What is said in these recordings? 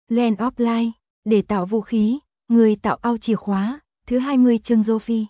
Land of Light, để tạo vũ khí, người tạo ao chìa khóa, thứ 20 chương Sophie.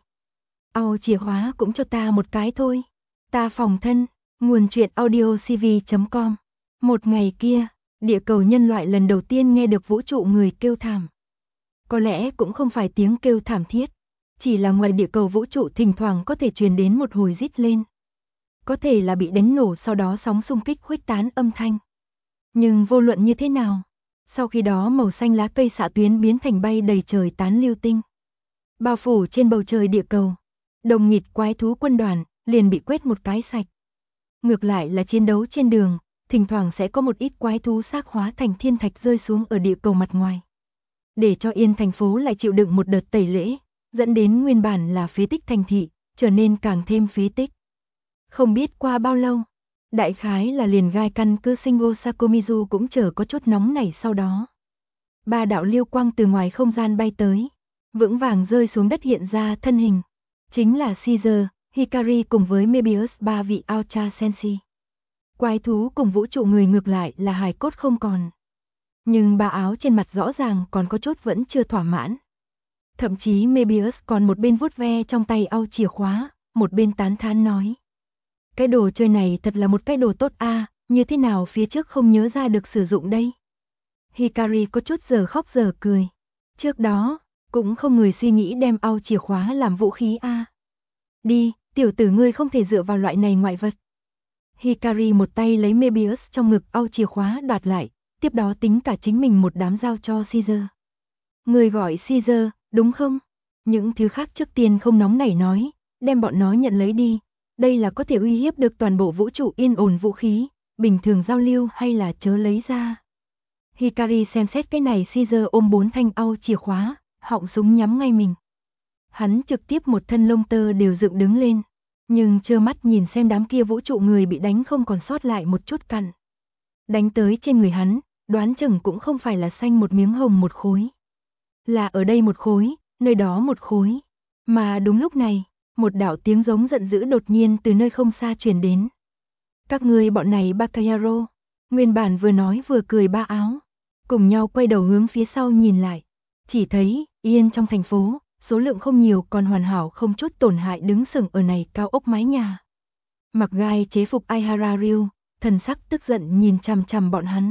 Ao chìa khóa cũng cho ta một cái thôi. Ta phòng thân, nguồn truyện audiocv.com. Một ngày kia, địa cầu nhân loại lần đầu tiên nghe được vũ trụ người kêu thảm. Có lẽ cũng không phải tiếng kêu thảm thiết, chỉ là ngoài địa cầu vũ trụ thỉnh thoảng có thể truyền đến một hồi rít lên. Có thể là bị đánh nổ sau đó sóng xung kích khuếch tán âm thanh. Nhưng vô luận như thế nào, sau khi đó màu xanh lá cây xạ tuyến biến thành bay đầy trời tán lưu tinh. Bao phủ trên bầu trời địa cầu, đồng nghịt quái thú quân đoàn liền bị quét một cái sạch. Ngược lại là chiến đấu trên đường, thỉnh thoảng sẽ có một ít quái thú xác hóa thành thiên thạch rơi xuống ở địa cầu mặt ngoài. Để cho Yên thành phố lại chịu đựng một đợt tẩy lễ, dẫn đến nguyên bản là phế tích thành thị, trở nên càng thêm phế tích. Không biết qua bao lâu, đại khái là liền gai căn cứ Shingo Sakomizu cũng chờ có chút nóng nảy sau đó. 3 đạo lưu quang từ ngoài không gian bay tới, vững vàng rơi xuống đất hiện ra thân hình. Chính là Caesar, Hikari cùng với Mebius 3 vị Ultra Senshi. Quái thú cùng vũ trụ người ngược lại là hài cốt không còn. Nhưng bà áo trên mặt rõ ràng còn có chút vẫn chưa thỏa mãn. Thậm chí Mebius còn một bên vuốt ve trong tay ao chìa khóa, một bên tán thán nói. Cái đồ chơi này thật là một cái đồ tốt a, như thế nào phía trước không nhớ ra được sử dụng đây. Hikari có chút giờ khóc giờ cười. Trước đó, cũng không người suy nghĩ đem ao chìa khóa làm vũ khí a. Đi, tiểu tử ngươi không thể dựa vào loại này ngoại vật. Hikari một tay lấy Mebius trong ngực ao chìa khóa đoạt lại, tiếp đó tính cả chính mình một đám giao cho Caesar. Người gọi Caesar, đúng không? Những thứ khác trước tiên không nóng nảy nói, đem bọn nó nhận lấy đi. Đây là có thể uy hiếp được toàn bộ vũ trụ yên ổn vũ khí, bình thường giao lưu hay là chớ lấy ra. Hikari xem xét cái này, Caesar ôm 4 thanh ao chìa khóa, họng súng nhắm ngay mình. Hắn trực tiếp một thân lông tơ đều dựng đứng lên, nhưng trơ mắt nhìn xem đám kia vũ trụ người bị đánh không còn sót lại một chút cặn. Đánh tới trên người hắn, đoán chừng cũng không phải là xanh một miếng hồng một khối. Là ở đây một khối, nơi đó một khối. Mà đúng lúc này, một đạo tiếng giống giận dữ đột nhiên từ nơi không xa truyền đến. Các ngươi bọn này Bakayaro, nguyên bản vừa nói vừa cười ba áo, cùng nhau quay đầu hướng phía sau nhìn lại. Chỉ thấy, Yên trong thành phố, số lượng không nhiều còn hoàn hảo không chút tổn hại đứng sừng ở này cao ốc mái nhà. Mặc gai chế phục Aihara Ryu, thần sắc tức giận nhìn chằm chằm bọn hắn.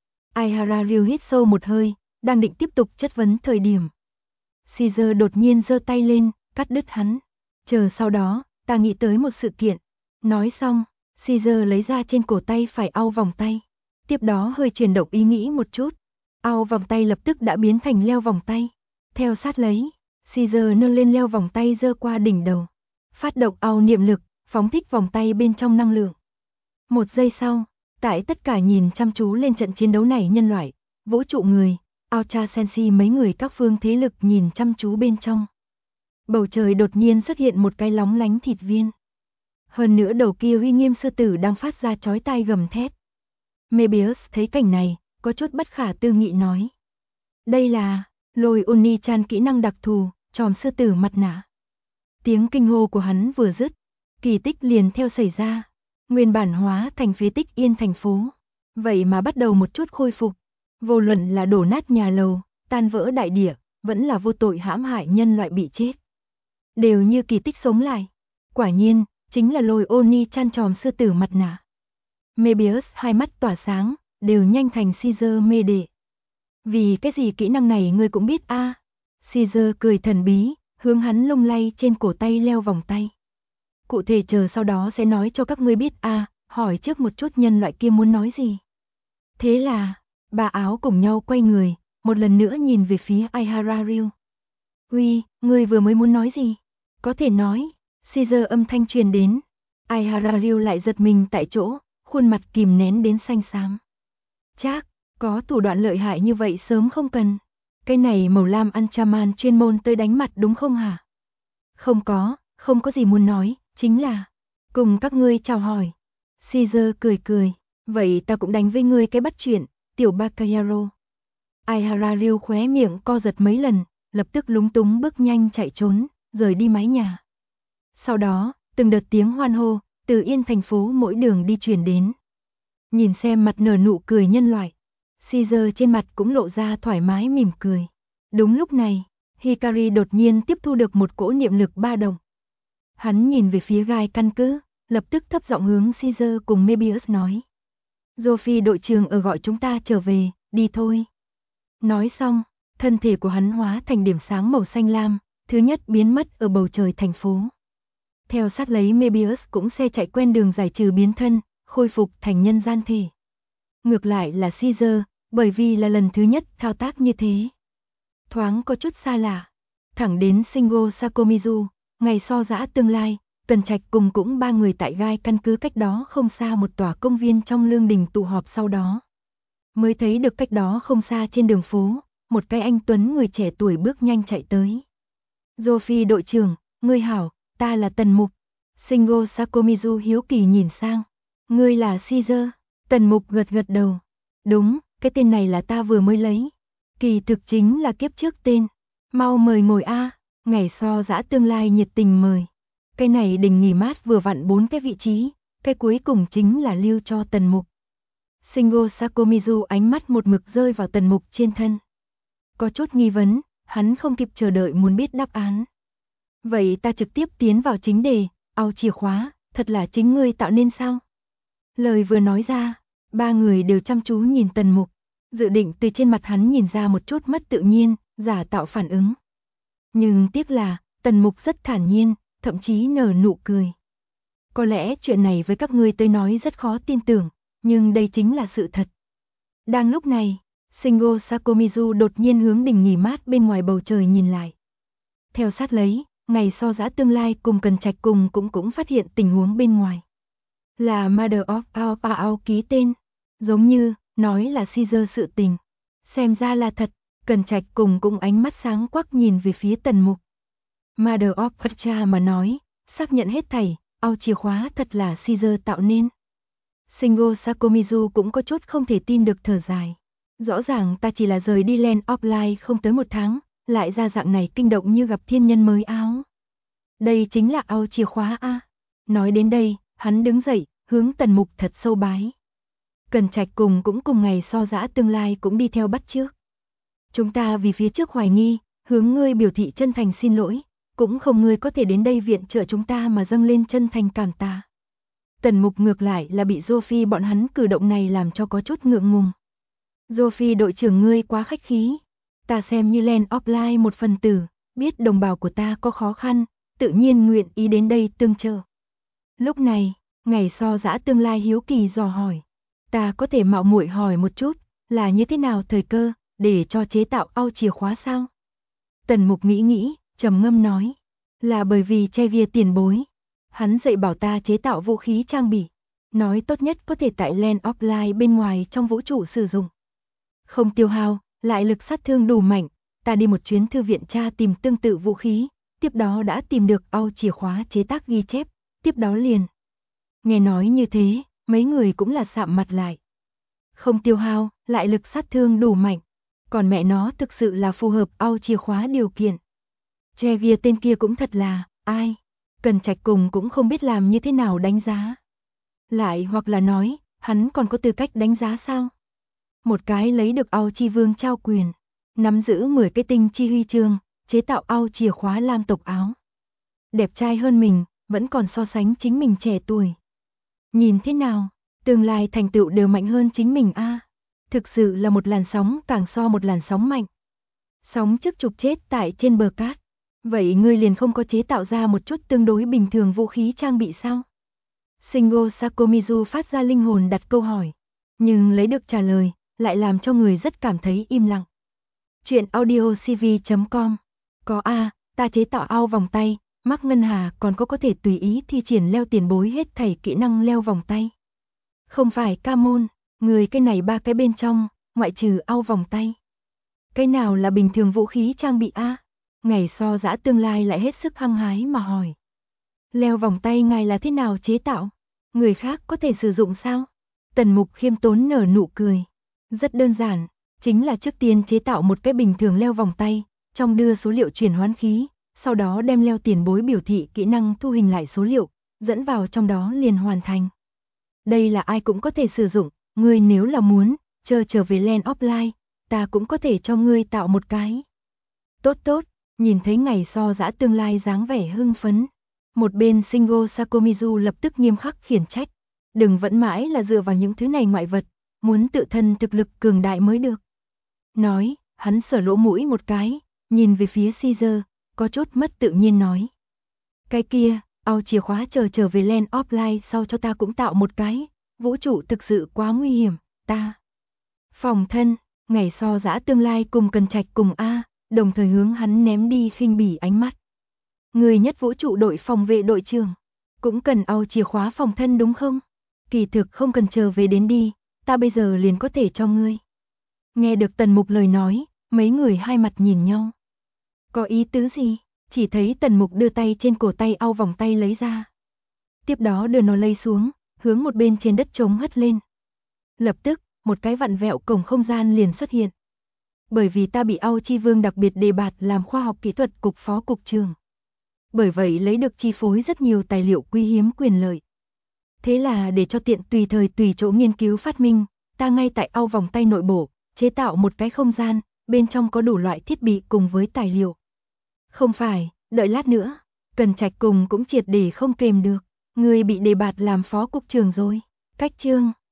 Aihara Ryu hít sâu một hơi, đang định tiếp tục chất vấn thời điểm. Caesar đột nhiên giơ tay lên, cắt đứt hắn. Chờ sau đó, ta nghĩ tới một sự kiện. Nói xong, Caesar lấy ra trên cổ tay phải ao vòng tay. Tiếp đó hơi chuyển động ý nghĩ một chút. Ao vòng tay lập tức đã biến thành leo vòng tay. Theo sát lấy, Caesar nâng lên leo vòng tay giơ qua đỉnh đầu. Phát động ao niệm lực, phóng thích vòng tay bên trong năng lượng. Một giây sau, tại tất cả nhìn chăm chú lên trận chiến đấu này nhân loại, vũ trụ người, Ultra Senshi mấy người các phương thế lực nhìn chăm chú bên trong. Bầu trời đột nhiên xuất hiện một cái lóng lánh thịt viên. Hơn nữa đầu kia uy nghiêm sư tử đang phát ra chói tai gầm thét. Mebius thấy cảnh này, có chút bất khả tư nghị nói. Đây là Lôi Oni-chan kỹ năng đặc thù, tròm sư tử mặt nạ. Tiếng kinh hô của hắn vừa dứt, kỳ tích liền theo xảy ra. Nguyên bản hóa thành phế tích Yên thành phố. Vậy mà bắt đầu một chút khôi phục. Vô luận là đổ nát nhà lầu, tan vỡ đại địa, vẫn là vô tội hãm hại nhân loại bị chết. Đều như kỳ tích sống lại. Quả nhiên, chính là Lôi Oni-chan tròm sư tử mặt nạ. Mebius hai mắt tỏa sáng, đều nhanh thành Caesar mê đệ. Vì cái gì kỹ năng này ngươi cũng biết a? Caesar cười thần bí, hướng hắn lung lay trên cổ tay leo vòng tay. Cụ thể chờ sau đó sẽ nói cho các ngươi biết a, hỏi trước một chút nhân loại kia muốn nói gì. Thế là, bà áo cùng nhau quay người, một lần nữa nhìn về phía Aihara Ryu. Uy, ngươi vừa mới muốn nói gì? Có thể nói, Caesar âm thanh truyền đến. Aihara Ryu lại giật mình tại chỗ, khuôn mặt kìm nén đến xanh xám. Chắc, có thủ đoạn lợi hại như vậy sớm không cần. Cái này màu lam Anchaman chuyên môn tới đánh mặt đúng không hả? Không có gì muốn nói, chính là cùng các ngươi chào hỏi. Caesar cười cười, vậy ta cũng đánh với ngươi cái bắt chuyện, tiểu Bakayaro. Aihara Ryu khóe miệng co giật mấy lần, lập tức lúng túng bước nhanh chạy trốn, rời đi mái nhà. Sau đó, từng đợt tiếng hoan hô, từ Yên thành phố mỗi đường đi truyền đến. Nhìn xem mặt nở nụ cười nhân loại, Caesar trên mặt cũng lộ ra thoải mái mỉm cười. Đúng lúc này, Hikari đột nhiên tiếp thu được một cỗ niệm lực ba động. Hắn nhìn về phía gai căn cứ, lập tức thấp giọng hướng Caesar cùng Mebius nói. Sophie đội trưởng ở gọi chúng ta trở về, đi thôi. Nói xong, thân thể của hắn hóa thành điểm sáng màu xanh lam, thứ nhất biến mất ở bầu trời thành phố. Theo sát lấy Mebius cũng xe chạy quen đường giải trừ biến thân, khôi phục thành nhân gian thể. Ngược lại là Caesar, bởi vì là lần thứ nhất thao tác như thế. Thoáng có chút xa lạ. Thẳng đến Shingo Sakomizu, ngày so giã tương lai, Cần Trạch cùng cũng ba người tại gai căn cứ cách đó không xa một tòa công viên trong lương đình tụ họp sau đó. Mới thấy được cách đó không xa trên đường phố, một cái anh tuấn người trẻ tuổi bước nhanh chạy tới. Sophie đội trưởng, ngươi hảo, ta là Tần Mục. Shingo Sakomizu hiếu kỳ nhìn sang. Ngươi là Caesar? Tần Mục gật gật đầu. Đúng, cái tên này là ta vừa mới lấy. Kỳ thực chính là kiếp trước tên. Mau mời ngồi a. Ngày so giã tương lai nhiệt tình mời. Cái này đình nghỉ mát vừa vặn 4 cái vị trí, cái cuối cùng chính là lưu cho Tần Mục. Shingo Sakomizu ánh mắt một mực rơi vào Tần Mục trên thân. Có chút nghi vấn, hắn không kịp chờ đợi muốn biết đáp án. Vậy ta trực tiếp tiến vào chính đề, ao chìa khóa, thật là chính ngươi tạo nên sao? Lời vừa nói ra, ba người đều chăm chú nhìn Tần Mục, dự định từ trên mặt hắn nhìn ra một chút mất tự nhiên, giả tạo phản ứng. Nhưng tiếc là, Tần Mục rất thản nhiên, thậm chí nở nụ cười. Có lẽ chuyện này với các ngươi tới nói rất khó tin tưởng, nhưng đây chính là sự thật. Đang lúc này, Shingo Sakomizu đột nhiên hướng đỉnh nghỉ mát bên ngoài bầu trời nhìn lại. Theo sát lấy, ngày so giã tương lai cùng Cần Trạch cùng cũng phát hiện tình huống bên ngoài. Là Mother of Our Pao ký tên, giống như, nói là Caesar sự tình. Xem ra là thật, Cần Trạch cùng cũng ánh mắt sáng quắc nhìn về phía Tần Mục. Mother of Pacha mà nói, xác nhận hết thảy, ao chìa khóa thật là Caesar tạo nên. Shingo Sakomizu cũng có chút không thể tin được thở dài. Rõ ràng ta chỉ là rời đi Land of Light không tới 1 tháng, lại ra dạng này kinh động như gặp thiên nhân mới áo. Đây chính là ao chìa khóa a. Nói đến đây, hắn đứng dậy, hướng Tần Mục thật sâu bái. Cần Trạch cùng cũng cùng ngày so giã tương lai cũng đi theo bắt trước. Chúng ta vì phía trước hoài nghi, hướng ngươi biểu thị chân thành xin lỗi, cũng không ngươi có thể đến đây viện trợ chúng ta mà dâng lên chân thành cảm tạ. Tần Mục ngược lại là bị Sophie bọn hắn cử động này làm cho có chút ngượng ngùng. Sophie đội trưởng ngươi quá khách khí, ta xem như Land of Light một phần tử, biết đồng bào của ta có khó khăn, tự nhiên nguyện ý đến đây tương trợ. Lúc này, ngày so giã tương lai hiếu kỳ dò hỏi, ta có thể mạo muội hỏi một chút, là như thế nào thời cơ, để cho chế tạo ao chìa khóa sao? Tần Mục nghĩ, trầm ngâm nói, là bởi vì Che tiền bối. Hắn dạy bảo ta chế tạo vũ khí trang bị, nói tốt nhất có thể tại Land of Light bên ngoài trong vũ trụ sử dụng. Không tiêu hao, lại lực sát thương đủ mạnh, ta đi một chuyến thư viện tra tìm tương tự vũ khí, tiếp đó đã tìm được ao chìa khóa chế tác ghi chép, tiếp đó liền. Nghe nói như thế, mấy người cũng là sạm mặt lại. Không tiêu hao, lại lực sát thương đủ mạnh, còn mẹ nó thực sự là phù hợp ao chìa khóa điều kiện. Che tên kia cũng thật là, ai? Cần Trạch cùng cũng không biết làm như thế nào đánh giá. Lại hoặc là nói, hắn còn có tư cách đánh giá sao? Một cái lấy được ao chi vương trao quyền, nắm giữ 10 cái tinh chi huy chương, chế tạo ao chìa khóa lam tộc áo. Đẹp trai hơn mình, vẫn còn so sánh chính mình trẻ tuổi. Nhìn thế nào, tương lai thành tựu đều mạnh hơn chính mình a. Thực sự là một làn sóng càng so một làn sóng mạnh. Sóng trước trục chết tại trên bờ cát. Vậy ngươi liền không có chế tạo ra một chút tương đối bình thường vũ khí trang bị sao? Shingo Sakomizu phát ra linh hồn đặt câu hỏi, nhưng lấy được trả lời, lại làm cho người rất cảm thấy im lặng. Chuyện audiocv.com. Có a, ta chế tạo ao vòng tay, mắc ngân hà còn có thể tùy ý thi triển leo tiền bối hết thảy kỹ năng leo vòng tay. Không phải ca môn, người cái này 3 cái bên trong, ngoại trừ ao vòng tay. Cái nào là bình thường vũ khí trang bị a? Ngày so giã tương lai lại hết sức hăng hái mà hỏi. Leo vòng tay ngài là thế nào chế tạo? Người khác có thể sử dụng sao? Tần Mục khiêm tốn nở nụ cười. Rất đơn giản, chính là trước tiên chế tạo một cái bình thường leo vòng tay, trong đưa số liệu chuyển hoán khí, sau đó đem leo tiền bối biểu thị kỹ năng thu hình lại số liệu, dẫn vào trong đó liền hoàn thành. Đây là ai cũng có thể sử dụng, ngươi nếu là muốn, chờ trở về Land Offline, ta cũng có thể cho ngươi tạo một cái. Tốt tốt, nhìn thấy ngày so giã tương lai dáng vẻ hưng phấn. Một bên Shingo Sakomizu lập tức nghiêm khắc khiển trách. Đừng vẫn mãi là dựa vào những thứ này ngoại vật, muốn tự thân thực lực cường đại mới được. Nói, hắn sờ lỗ mũi một cái, nhìn về phía Caesar, có chút mất tự nhiên nói. Cái kia, ao chìa khóa chờ trở về Land Offline sau cho ta cũng tạo một cái, vũ trụ thực sự quá nguy hiểm, ta. Phòng thân, ngày so giã tương lai cùng Cần Trạch cùng A, đồng thời hướng hắn ném đi khinh bỉ ánh mắt. Người nhất vũ trụ đội phòng vệ đội trưởng, cũng cần ao chìa khóa phòng thân đúng không? Kỳ thực không cần chờ về đến đi, ta bây giờ liền có thể cho ngươi. Nghe được Tần Mục lời nói, mấy người hai mặt nhìn nhau. Có ý tứ gì? Chỉ thấy Tần Mục đưa tay trên cổ tay ao vòng tay lấy ra. Tiếp đó đưa nó lấy xuống, hướng một bên trên đất trống hất lên. Lập tức, một cái vặn vẹo cổng không gian liền xuất hiện. Bởi vì ta bị Ao Chi Vương đặc biệt đề bạt làm khoa học kỹ thuật cục phó cục trưởng. Bởi vậy lấy được chi phối rất nhiều tài liệu quý hiếm quyền lợi. Thế là để cho tiện tùy thời tùy chỗ nghiên cứu phát minh, ta ngay tại ao vòng tay nội bộ, chế tạo một cái không gian, bên trong có đủ loại thiết bị cùng với tài liệu. Không phải, đợi lát nữa, Cần Trạch cùng cũng triệt để không kềm được, người bị đề bạt làm phó cục trưởng rồi. Cách chương